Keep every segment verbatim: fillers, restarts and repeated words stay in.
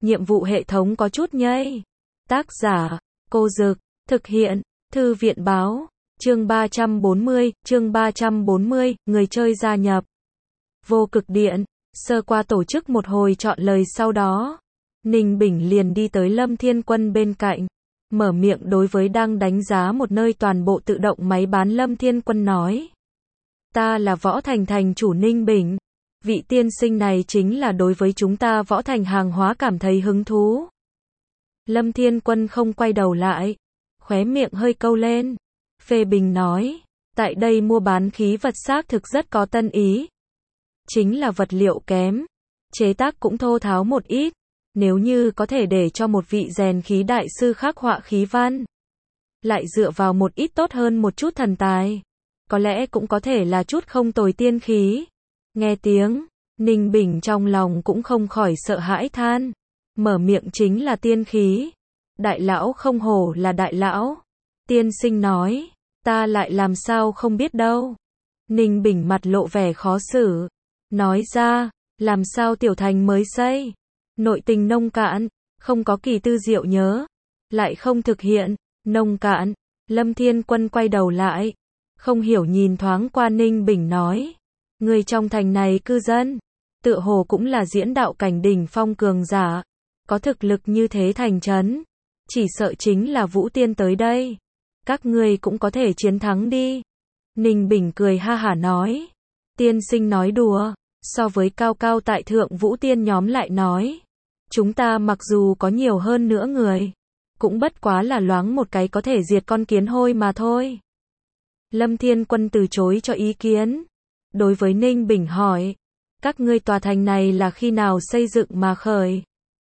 nhiệm vụ hệ thống có chút nhây. Tác giả, Cô Dực, thực hiện, Thư viện báo, chương ba trăm bốn mươi, chương ba trăm bốn mươi, người chơi gia nhập. Vô Cực Điện, sơ qua tổ chức một hồi chọn lời sau đó, Ninh Bình liền đi tới Lâm Thiên Quân bên cạnh, mở miệng đối với đang đánh giá một nơi toàn bộ tự động máy bán Lâm Thiên Quân nói. Ta là Võ Thành thành chủ Ninh Bình. Vị tiên sinh này chính là đối với chúng ta Võ Thành hàng hóa cảm thấy hứng thú. Lâm Thiên Quân không quay đầu lại, khóe miệng hơi câu lên, phê bình nói, tại đây mua bán khí vật xác thực rất có tân ý. Chính là vật liệu kém, chế tác cũng thô tháo một ít, nếu như có thể để cho một vị rèn khí đại sư khắc họa khí văn, lại dựa vào một ít tốt hơn một chút thần tài, có lẽ cũng có thể là chút không tồi tiên khí. Nghe tiếng, Ninh Bình trong lòng cũng không khỏi sợ hãi than, mở miệng chính là tiên khí. Đại lão không hổ là đại lão. Tiên sinh nói, ta lại làm sao không biết đâu. Ninh Bình mặt lộ vẻ khó xử, nói ra, làm sao tiểu thành mới xây, nội tình nông cạn, không có kỳ tư diệu nhớ, lại không thực hiện, nông cạn. Lâm Thiên Quân quay đầu lại, không hiểu nhìn thoáng qua Ninh Bình nói, người trong thành này cư dân, tựa hồ cũng là diễn đạo cảnh đỉnh phong cường giả, có thực lực như thế thành trấn, chỉ sợ chính là Vũ Tiên tới đây, các ngươi cũng có thể chiến thắng đi. Ninh Bình cười ha hả nói, tiên sinh nói đùa, so với cao cao tại thượng Vũ Tiên nhóm lại nói, chúng ta mặc dù có nhiều hơn nữa người, cũng bất quá là loáng một cái có thể diệt con kiến hôi mà thôi. Lâm Thiên Quân từ chối cho ý kiến, đối với Ninh Bình hỏi, các ngươi tòa thành này là khi nào xây dựng mà khởi?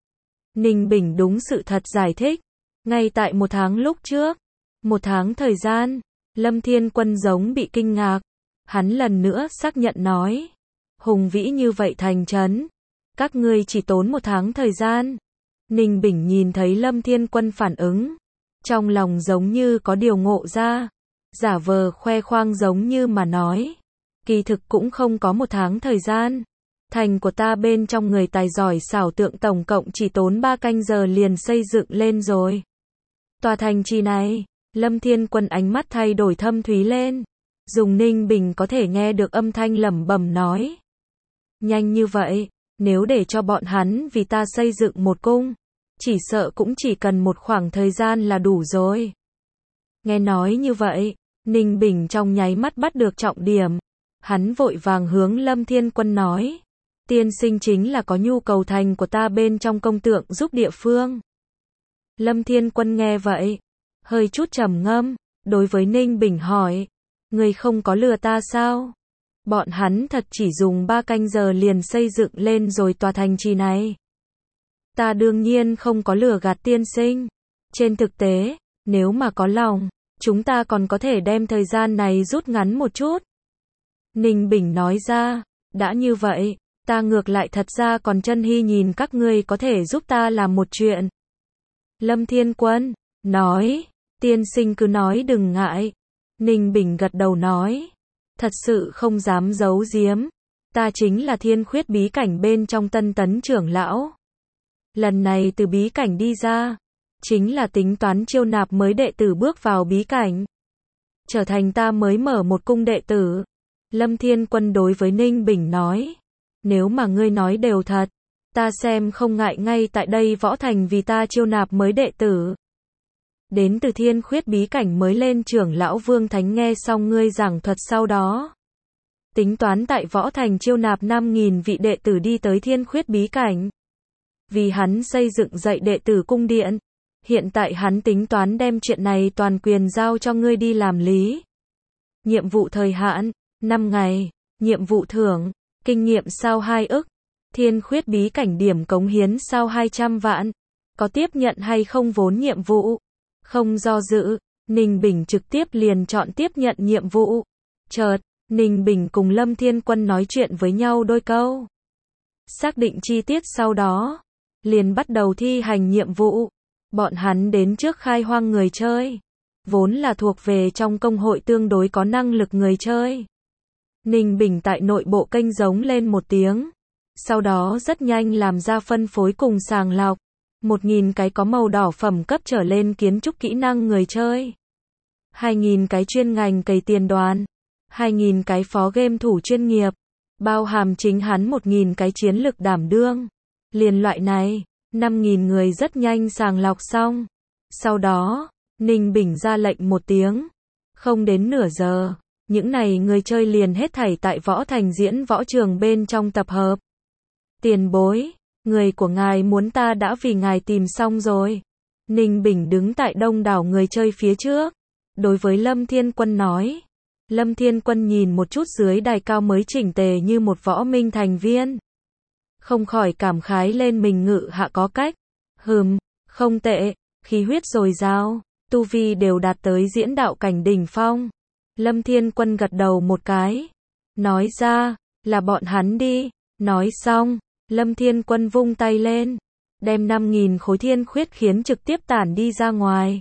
Ninh Bình đúng sự thật giải thích, ngay tại một tháng lúc trước. Một tháng thời gian, Lâm Thiên Quân giống bị kinh ngạc, hắn lần nữa xác nhận nói, hùng vĩ như vậy thành trấn, các ngươi chỉ tốn một tháng thời gian. Ninh Bình nhìn thấy Lâm Thiên Quân phản ứng, trong lòng giống như có điều ngộ ra, giả vờ khoe khoang giống như mà nói, kỳ thực cũng không có một tháng thời gian. Thành của ta bên trong người tài giỏi xảo tượng tổng cộng chỉ tốn ba canh giờ liền xây dựng lên rồi. Tòa thành trì này, Lâm Thiên Quân ánh mắt thay đổi thâm thúy lên, dùng Ninh Bình có thể nghe được âm thanh lẩm bẩm nói. Nhanh như vậy, nếu để cho bọn hắn vì ta xây dựng một cung, chỉ sợ cũng chỉ cần một khoảng thời gian là đủ rồi. Nghe nói như vậy, Ninh Bình trong nháy mắt bắt được trọng điểm, hắn vội vàng hướng Lâm Thiên Quân nói. Tiên sinh chính là có nhu cầu thành của ta bên trong công tượng giúp địa phương. Lâm Thiên Quân nghe vậy, hơi chút trầm ngâm, đối với Ninh Bình hỏi, người không có lừa ta sao? Bọn hắn thật chỉ dùng ba canh giờ liền xây dựng lên rồi tòa thành trì này. Ta đương nhiên không có lừa gạt tiên sinh. Trên thực tế, nếu mà có lòng, chúng ta còn có thể đem thời gian này rút ngắn một chút. Ninh Bình nói ra, đã như vậy, ta ngược lại thật ra còn chân hy nhìn các ngươi có thể giúp ta làm một chuyện. Lâm Thiên Quân nói, tiên sinh cứ nói đừng ngại. Ninh Bình gật đầu nói, thật sự không dám giấu giếm, ta chính là Thiên Khuyết bí cảnh bên trong Tân Tấn trưởng lão. Lần này từ bí cảnh đi ra, chính là tính toán chiêu nạp mới đệ tử bước vào bí cảnh, trở thành ta mới mở một cung đệ tử. Lâm Thiên Quân đối với Ninh Bình nói, nếu mà ngươi nói đều thật, ta xem không ngại ngay tại đây Võ Thành vì ta chiêu nạp mới đệ tử. Đến từ Thiên Khuyết bí cảnh mới lên trưởng lão Vương Thánh nghe xong ngươi giảng thuật sau đó, tính toán tại Võ Thành chiêu nạp năm nghìn vị đệ tử đi tới Thiên Khuyết bí cảnh, vì hắn xây dựng dạy đệ tử cung điện. Hiện tại hắn tính toán đem chuyện này toàn quyền giao cho ngươi đi làm lý. Nhiệm vụ thời hạn, năm ngày, nhiệm vụ thưởng, kinh nghiệm sao hai ức, Thiên Khuyết bí cảnh điểm cống hiến sao hai trăm vạn, có tiếp nhận hay không vốn nhiệm vụ? Không do dự, Ninh Bình trực tiếp liền chọn tiếp nhận nhiệm vụ. Chợt, Ninh Bình cùng Lâm Thiên Quân nói chuyện với nhau đôi câu. Xác định chi tiết sau đó, liền bắt đầu thi hành nhiệm vụ. Bọn hắn đến trước khai hoang người chơi, vốn là thuộc về trong công hội tương đối có năng lực người chơi. Ninh Bình tại nội bộ kênh giống lên một tiếng, sau đó rất nhanh làm ra phân phối cùng sàng lọc. một nghìn cái có màu đỏ phẩm cấp trở lên kiến trúc kỹ năng người chơi. hai nghìn cái chuyên ngành cày tiền đoàn. hai nghìn cái phó game thủ chuyên nghiệp. Bao hàm chính hắn một nghìn cái chiến lực đảm đương. Liền loại này, năm nghìn người rất nhanh sàng lọc xong. Sau đó, Ninh Bình ra lệnh một tiếng. Không đến nửa giờ, những này người chơi liền hết thảy tại võ thành diễn võ trường bên trong tập hợp. Tiền bối, người của ngài muốn ta đã vì ngài tìm xong rồi. Ninh Bình đứng tại đông đảo người chơi phía trước. Đối với Lâm Thiên Quân nói. Lâm Thiên Quân nhìn một chút dưới đài cao mới chỉnh tề như một võ minh thành viên. Không khỏi cảm khái lên mình ngự hạ có cách. Hừm, không tệ, khí huyết dồi dào, tu vi đều đạt tới diễn đạo cảnh đỉnh phong. Lâm Thiên Quân gật đầu một cái. Nói ra, là bọn hắn đi. Nói xong, Lâm Thiên Quân vung tay lên. Đem năm nghìn khối thiên khuyết khiến trực tiếp tản đi ra ngoài.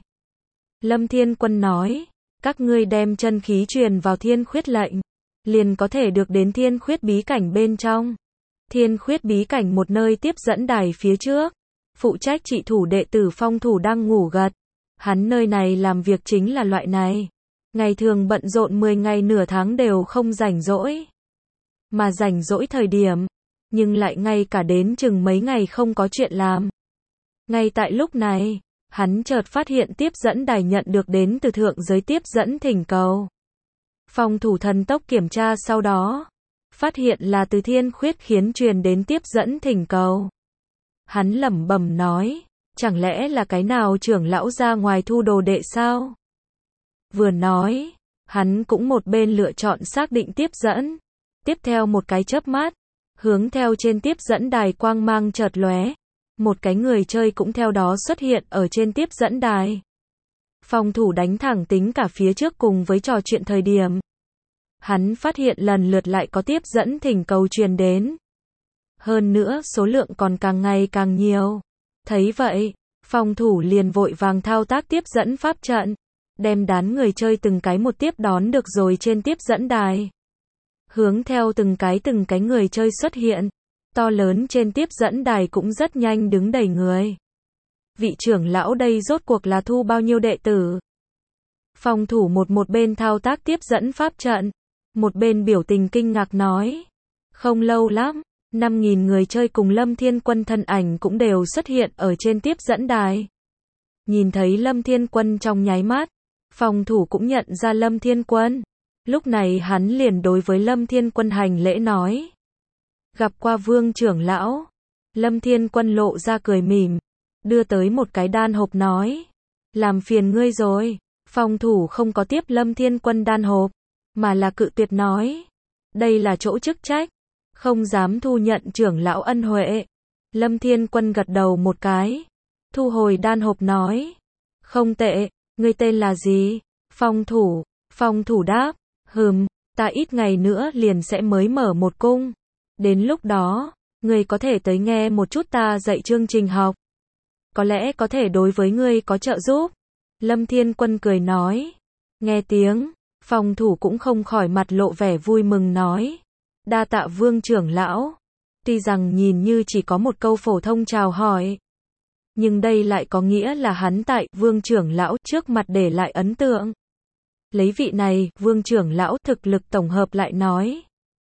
Lâm Thiên Quân nói. Các ngươi đem chân khí truyền vào thiên khuyết lệnh. Liền có thể được đến thiên khuyết bí cảnh bên trong. Thiên khuyết bí cảnh một nơi tiếp dẫn đài phía trước. Phụ trách trị thủ đệ tử Phong Thủ đang ngủ gật. Hắn nơi này làm việc chính là loại này. Ngày thường bận rộn mười ngày nửa tháng đều không rảnh rỗi. Mà rảnh rỗi thời điểm, nhưng lại ngay cả đến chừng mấy ngày không có chuyện làm. Ngay tại lúc này, hắn chợt phát hiện tiếp dẫn đài nhận được đến từ thượng giới tiếp dẫn thỉnh cầu. Phong Thủ thần tốc kiểm tra sau đó, phát hiện là từ thiên khuyết khiến truyền đến tiếp dẫn thỉnh cầu. Hắn lẩm bẩm nói, chẳng lẽ là cái nào trưởng lão ra ngoài thu đồ đệ sao? Vừa nói, hắn cũng một bên lựa chọn xác định tiếp dẫn. Tiếp theo một cái chớp mắt, hướng theo trên tiếp dẫn đài quang mang chợt lóe, một cái người chơi cũng theo đó xuất hiện ở trên tiếp dẫn đài. Phong Thủ đánh thẳng tính cả phía trước cùng với trò chuyện thời điểm. Hắn phát hiện lần lượt lại có tiếp dẫn thỉnh cầu truyền đến. Hơn nữa số lượng còn càng ngày càng nhiều. Thấy vậy, Phong Thủ liền vội vàng thao tác tiếp dẫn pháp trận. Đem đán người chơi từng cái một tiếp đón được rồi trên tiếp dẫn đài. Hướng theo từng cái từng cái người chơi xuất hiện. To lớn trên tiếp dẫn đài cũng rất nhanh đứng đầy người. Vị trưởng lão đây rốt cuộc là thu bao nhiêu đệ tử? Phong Thủ một một bên thao tác tiếp dẫn pháp trận. Một bên biểu tình kinh ngạc nói. Không lâu lắm, năm nghìn người chơi cùng Lâm Thiên Quân thân ảnh cũng đều xuất hiện ở trên tiếp dẫn đài. Nhìn thấy Lâm Thiên Quân trong nháy mắt, Phong Thủ cũng nhận ra Lâm Thiên Quân. Lúc này hắn liền đối với Lâm Thiên Quân hành lễ nói. Gặp qua Vương trưởng lão. Lâm Thiên Quân lộ ra cười mỉm. Đưa tới một cái đan hộp nói. Làm phiền ngươi rồi. Phong Thủ không có tiếp Lâm Thiên Quân đan hộp. Mà là cự tuyệt nói. Đây là chỗ chức trách. Không dám thu nhận trưởng lão ân huệ. Lâm Thiên Quân gật đầu một cái. Thu hồi đan hộp nói. Không tệ. Ngươi tên là gì? Phong Thủ. Phong Thủ đáp. Hừm, ta ít ngày nữa liền sẽ mới mở một cung. Đến lúc đó, ngươi có thể tới nghe một chút ta dạy chương trình học. Có lẽ có thể đối với ngươi có trợ giúp. Lâm Thiên Quân cười nói. Nghe tiếng, Phong Thủ cũng không khỏi mặt lộ vẻ vui mừng nói. Đa tạ Vương trưởng lão. Tuy rằng nhìn như chỉ có một câu phổ thông chào hỏi. Nhưng đây lại có nghĩa là hắn tại Vương trưởng lão trước mặt để lại ấn tượng. Lấy vị này, Vương trưởng lão thực lực tổng hợp lại nói.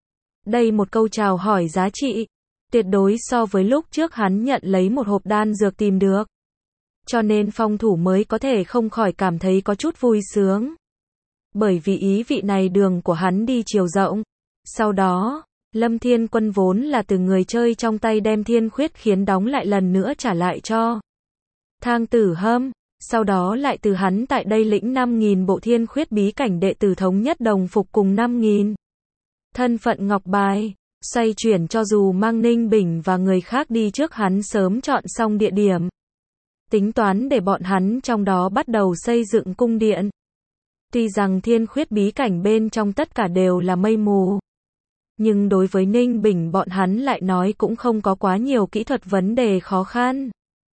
Đây một câu chào hỏi giá trị. Tuyệt đối so với lúc trước hắn nhận lấy một hộp đan dược tìm được. Cho nên Phong Thủ mới có thể không khỏi cảm thấy có chút vui sướng. Bởi vì ý vị này đường của hắn đi chiều rộng. Sau đó, Lâm Thiên Quân vốn là từ người chơi trong tay đem thiên khuyết khiến đóng lại lần nữa trả lại cho Thang Tử Hâm. Sau đó lại từ hắn tại đây lĩnh năm nghìn bộ thiên khuyết bí cảnh đệ tử thống nhất đồng phục cùng năm nghìn thân phận ngọc bài, xoay chuyển cho dù mang Ninh Bình và người khác đi trước hắn sớm chọn xong địa điểm. Tính toán để bọn hắn trong đó bắt đầu xây dựng cung điện. Tuy rằng thiên khuyết bí cảnh bên trong tất cả đều là mây mù. Nhưng đối với Ninh Bình bọn hắn lại nói cũng không có quá nhiều kỹ thuật vấn đề khó khăn.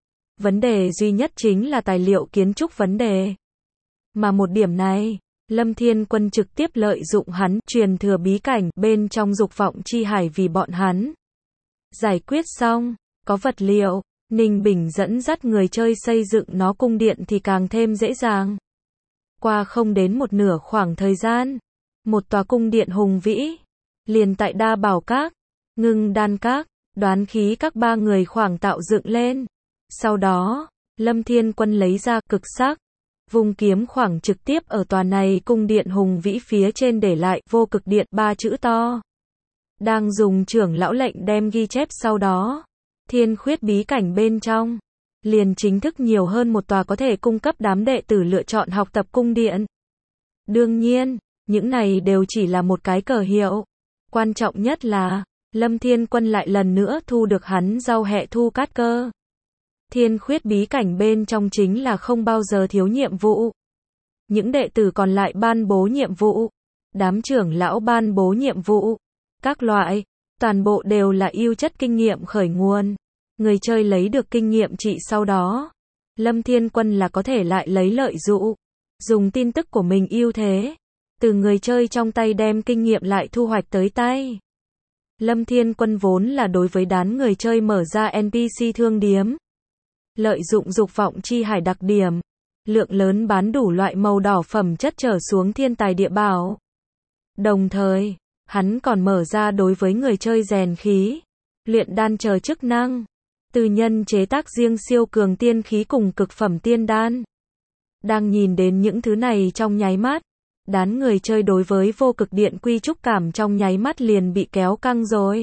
Vấn đề duy nhất chính là tài liệu kiến trúc vấn đề. Mà một điểm này, Lâm Thiên Quân trực tiếp lợi dụng hắn truyền thừa bí cảnh bên trong dục vọng chi hải vì bọn hắn giải quyết xong, có vật liệu, Ninh Bình dẫn dắt người chơi xây dựng nó cung điện thì càng thêm dễ dàng. Qua không đến một nửa khoảng thời gian, một tòa cung điện hùng vĩ, liền tại Đa Bảo Các, Ngưng Đan Các, Đoán Khí Các ba người khoảng tạo dựng lên. Sau đó, Lâm Thiên Quân lấy ra cực sắc, vung kiếm khoảng trực tiếp ở tòa này cung điện hùng vĩ phía trên để lại vô cực điện ba chữ to. Đang dùng trưởng lão lệnh đem ghi chép sau đó. Thiên Khuyết bí cảnh bên trong, liền chính thức nhiều hơn một tòa có thể cung cấp đám đệ tử lựa chọn học tập cung điện. Đương nhiên, những này đều chỉ là một cái cờ hiệu. Quan trọng nhất là, Lâm Thiên Quân lại lần nữa thu được hắn giao hệ thu cát cơ. Thiên Khuyết bí cảnh bên trong chính là không bao giờ thiếu nhiệm vụ. Những đệ tử còn lại ban bố nhiệm vụ, đám trưởng lão ban bố nhiệm vụ, các loại, toàn bộ đều là ưu chất kinh nghiệm khởi nguồn. Người chơi lấy được kinh nghiệm trị sau đó, Lâm Thiên Quân là có thể lại lấy lợi dụ, dùng tin tức của mình ưu thế, từ người chơi trong tay đem kinh nghiệm lại thu hoạch tới tay. Lâm Thiên Quân vốn là đối với đám người chơi mở ra en pê xê thương điếm, lợi dụng dục vọng chi hải đặc điểm, lượng lớn bán đủ loại màu đỏ phẩm chất trở xuống thiên tài địa bảo. Đồng thời, hắn còn mở ra đối với người chơi rèn khí, luyện đan chờ chức năng, tư nhân chế tác riêng siêu cường tiên khí cùng cực phẩm tiên đan. Đang nhìn đến những thứ này trong nháy mắt, đám người chơi đối với vô cực điện quy trúc cảm trong nháy mắt liền bị kéo căng rồi.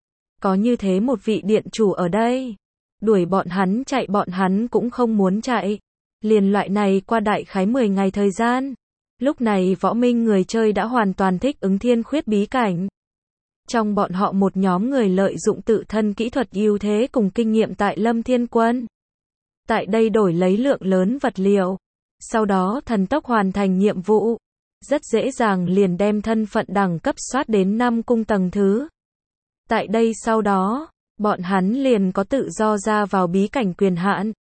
Có như thế một vị điện chủ ở đây, đuổi bọn hắn chạy bọn hắn cũng không muốn chạy. Liền loại này qua đại khái mười ngày thời gian. Lúc này võ minh người chơi đã hoàn toàn thích ứng Thiên Khuyết bí cảnh. Trong bọn họ một nhóm người lợi dụng tự thân kỹ thuật ưu thế cùng kinh nghiệm tại Lâm Thiên Quân. Tại đây đổi lấy lượng lớn vật liệu. Sau đó thần tốc hoàn thành nhiệm vụ. Rất dễ dàng liền đem thân phận đẳng cấp soát đến năm cung tầng thứ. Tại đây sau đó, bọn hắn liền có tự do ra vào bí cảnh quyền hạn.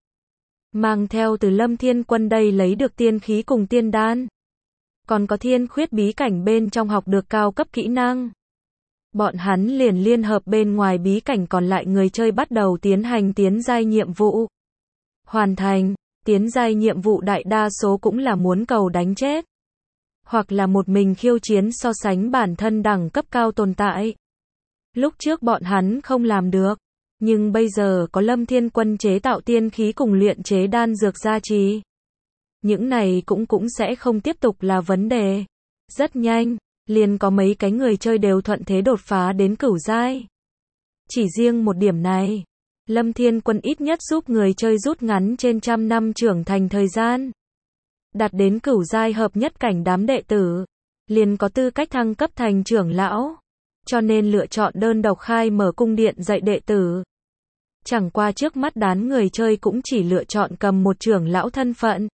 Mang theo từ Lâm Thiên Quân đây lấy được tiên khí cùng tiên đan. Còn có Thiên Khuyết bí cảnh bên trong học được cao cấp kỹ năng. Bọn hắn liền liên hợp bên ngoài bí cảnh còn lại người chơi bắt đầu tiến hành tiến giai nhiệm vụ. Hoàn thành, tiến giai nhiệm vụ đại đa số cũng là muốn cầu đánh chết. Hoặc là một mình khiêu chiến so sánh bản thân đẳng cấp cao tồn tại. Lúc trước bọn hắn không làm được. Nhưng bây giờ có Lâm Thiên Quân chế tạo tiên khí cùng luyện chế đan dược gia trì. Những này cũng cũng sẽ không tiếp tục là vấn đề. Rất nhanh, liền có mấy cái người chơi đều thuận thế đột phá đến cửu giai. Chỉ riêng một điểm này, Lâm Thiên Quân ít nhất giúp người chơi rút ngắn trên trăm năm trưởng thành thời gian. Đạt đến cửu giai hợp nhất cảnh đám đệ tử, liền có tư cách thăng cấp thành trưởng lão. Cho nên lựa chọn đơn độc khai mở cung điện dạy đệ tử. Chẳng qua trước mắt đám người chơi cũng chỉ lựa chọn cầm một trưởng lão thân phận,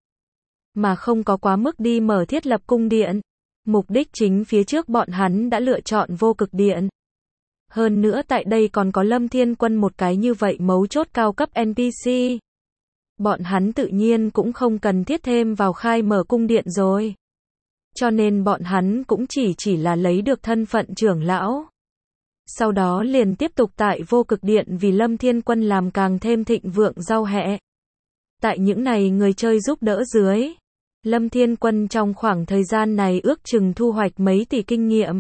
mà không có quá mức đi mở thiết lập cung điện. Mục đích chính phía trước bọn hắn đã lựa chọn vô cực điện. Hơn nữa tại đây còn có Lâm Thiên Quân một cái như vậy mấu chốt cao cấp en pê xê. Bọn hắn tự nhiên cũng không cần thiết thêm vào khai mở cung điện rồi. Cho nên bọn hắn cũng chỉ chỉ là lấy được thân phận trưởng lão. Sau đó liền tiếp tục tại vô cực điện vì Lâm Thiên Quân làm càng thêm thịnh vượng giao hệ. Tại những này người chơi giúp đỡ dưới, Lâm Thiên Quân trong khoảng thời gian này ước chừng thu hoạch mấy tỷ kinh nghiệm.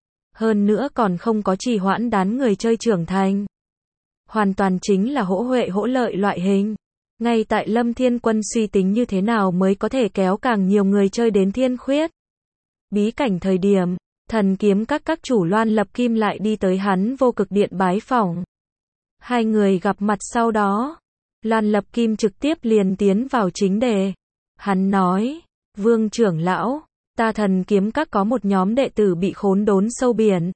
Hơn nữa còn không có trì hoãn đám người chơi trưởng thành. Hoàn toàn chính là hỗ huệ hỗ lợi loại hình. Ngay tại Lâm Thiên Quân suy tính như thế nào mới có thể kéo càng nhiều người chơi đến Thiên Khuyết bí cảnh thời điểm, thần kiếm các các chủ Loan Lập Kim lại đi tới hắn vô cực điện bái phỏng. Hai người gặp mặt sau đó, Loan Lập Kim trực tiếp liền tiến vào chính đề. Hắn nói, Vương trưởng lão, ta thần kiếm các có một nhóm đệ tử bị khốn đốn sâu biển.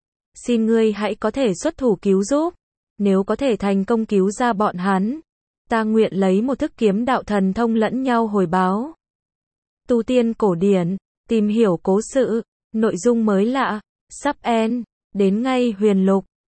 Xin ngươi hãy có thể xuất thủ cứu giúp. Nếu có thể thành công cứu ra bọn hắn, ta nguyện lấy một thức kiếm đạo thần thông lẫn nhau hồi báo. Tu tiên cổ điển, tìm hiểu cố sự, nội dung mới lạ, sắp end, đến ngay huyền lục.